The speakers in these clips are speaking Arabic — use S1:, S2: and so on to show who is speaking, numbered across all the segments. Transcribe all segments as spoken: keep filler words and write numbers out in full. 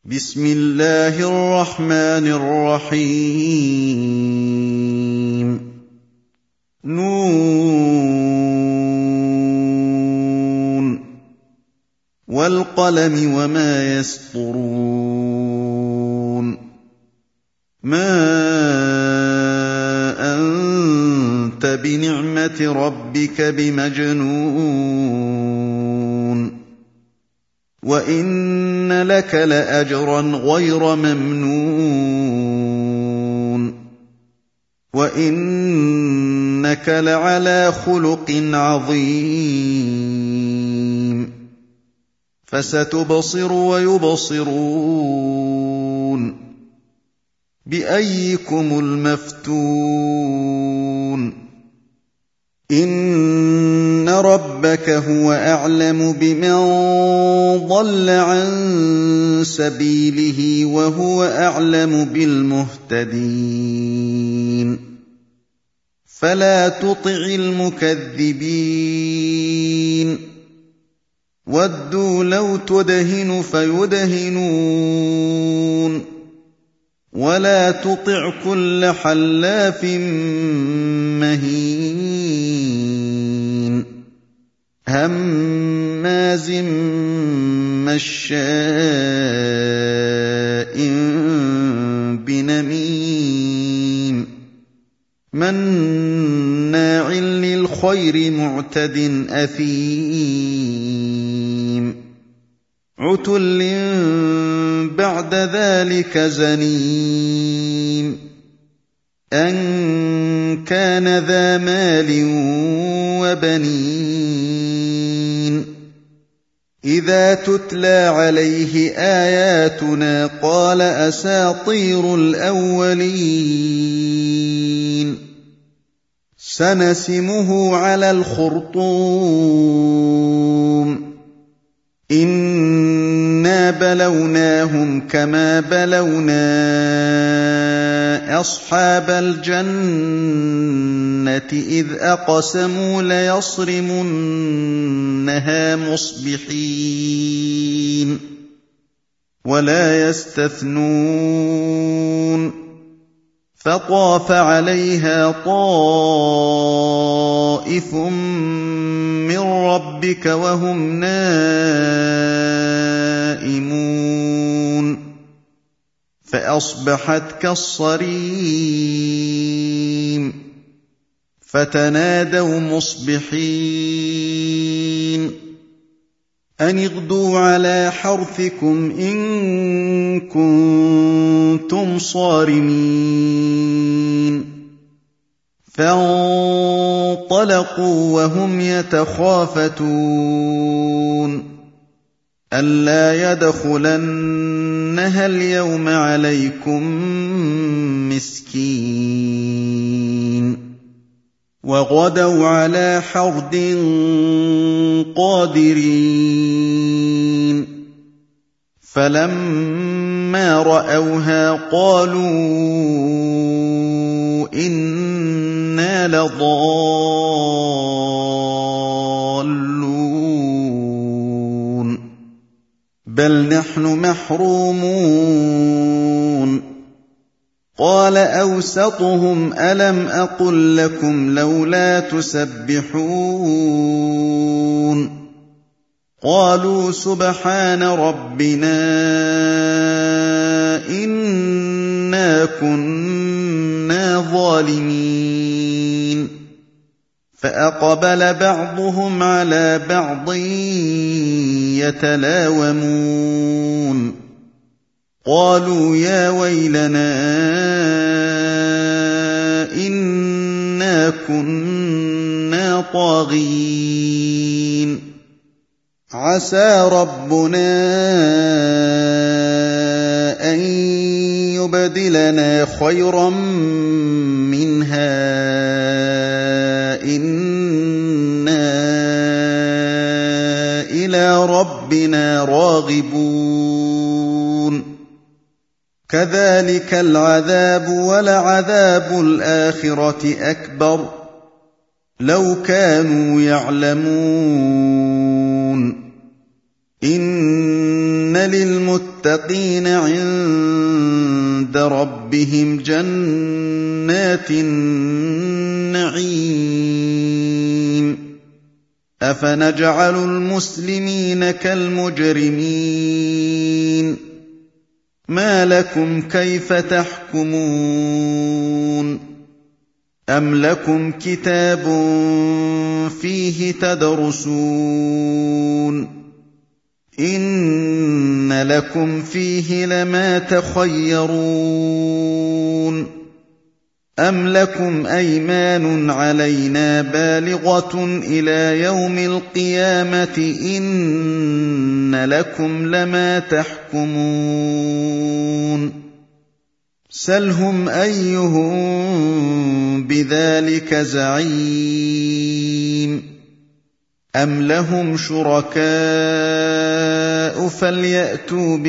S1: بسم الله الرحمن الرحيم نون والقلم وما يسطرون ما أنت بنعمة ربك بمجنون وإن لك لأجرا غير ممنون وإنك لعلى خلق عظيم فستبصر ويبصرون بأيكم المفتون إن ربك هو أعلم بمن ضل عن سبيله وهو أعلم بالمهتدين فلا تطع المكذبين ودوا لو تدهن فيدهنون ولا تطع كل حلاف مهين هماز مشاء بنميم مناع للخير معتد أثيم عتل بعد ذلك زنيم أن كان ذا مال وبنين إذا تتلى عليه آياتنا قال أساطير الأولين سنسمه على الخرطوم إنا بلوناهم كما بلونا أصحاب الجنة إذ أقسموا ليصرمنها مصبحين ولا يستثنون فطاف عليها طائف من ربك وهم نائمون فأصبحت كالصريم فتنادوا مصبحين أن اغدوا على حرثكم إن كنتم صارمين فانطلقوا وهم يتخافتون ألا يدخلنها اليوم عليكم مسكين وغدوا على حرد قادرين فلما رأوها قالوا إنا لضالون بل نحن محرومون قال أوسطهم ألم أقل لكم لولا تسبحون قالوا سبحان ربنا إنا كنا ظالمين فأقبل بعضهم على بعض يتلاومون قالوا يا ويلنا إنا كنا طاغين عسى ربنا أن يبدلنا خيرا منها إنا إلى ربنا راغبون كذلك العذاب ولعذاب الآخرة أكبر لو كانوا يعلمون إن إِنَّ لِلْمُتَّقِينَ عِندَ رَبِّهِمْ جَنَّاتِ النَّعِيمِ أَفَنَجْعَلُ الْمُسْلِمِينَ كَالْمُجْرِمِينَ مَا لَكُمْ كَيْفَ تَحْكُمُونَ أَمْ لَكُمْ كِتَابٌ فِيهِ تَدْرُسُونَ إِنَّ لَكُمْ فِيهِ لَمَا تَخَيَّرُونَ أَمْ لَكُمْ أَيْمَانٌ عَلَيْنَا بَالِغَةٌ إِلَىٰ يَوْمِ الْقِيَامَةِ إِنَّ لَكُمْ لَمَا تَحْكُمُونَ سَلْهُمْ أَيُّهُم بِذَٰلِكَ زَعِيمٌ أَمْ لَهُمْ شُرَكَاءُ فَلْيَأْتُوا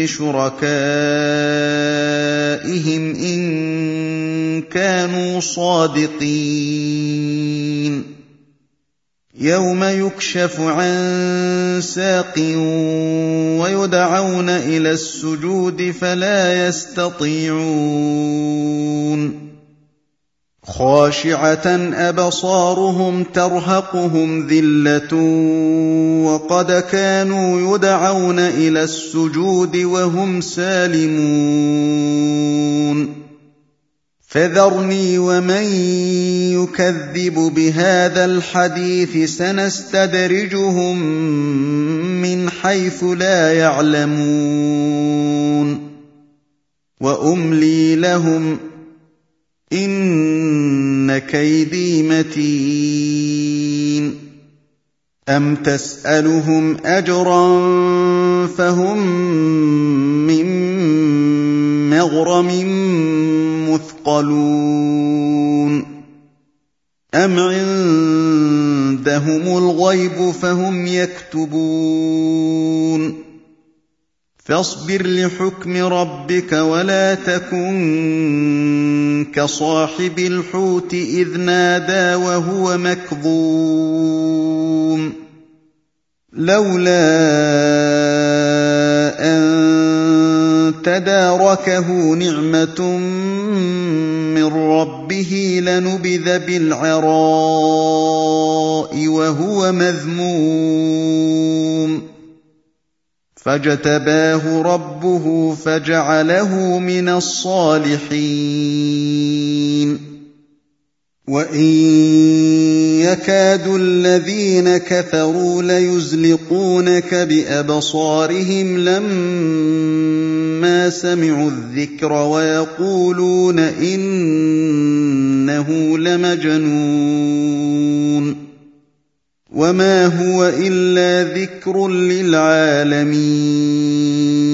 S1: بِشُرَكَائِهِمْ إِن كَانُوا صَادِقِينَ يَوْمَ يُكْشَفُ عَن سَاقٍ وَيُدْعَوْنَ إِلَى السُّجُودِ فَلَا يَسْتَطِيعُونَ خَاشِعَةً أَبْصَارُهُمْ تَرْهَقُهُمْ ذِلَّةٌ وَقَدْ كَانُوا يُدْعَوْنَ إِلَى السُّجُودِ وَهُمْ سَالِمُونَ فَذَرْنِي وَمَن يُكَذِّبُ بِهَٰذَا الْحَدِيثِ سَنَسْتَدْرِجُهُم مِّنْ حَيْثُ لَا يَعْلَمُونَ وَأُمْلِي لَهُمْ ۚ إِنَّ كَيْدِي مَتِينٌ أَمْ تَسْأَلُهُمْ أَجْرًا فَهُم مِّن مَّغْرَمٍ مُّثْقَلُونَ أَمْ عِندَهُمُ الْغَيْبُ فَهُمْ يَكْتُبُونَ فاصبر لحكم ربك ولا تكن كصاحب الحوت إذ نادى وهو مكظوم لولا أن تداركه نعمة من ربه لنبذ بالعراء وهو مذموم فاجتباه ربه فجعله من الصالحين وإن يكاد الذين كفروا ليزلقونك بأبصارهم لما سمعوا الذكر ويقولون إنه لمجنون وما هو إلا ذكر للعالمين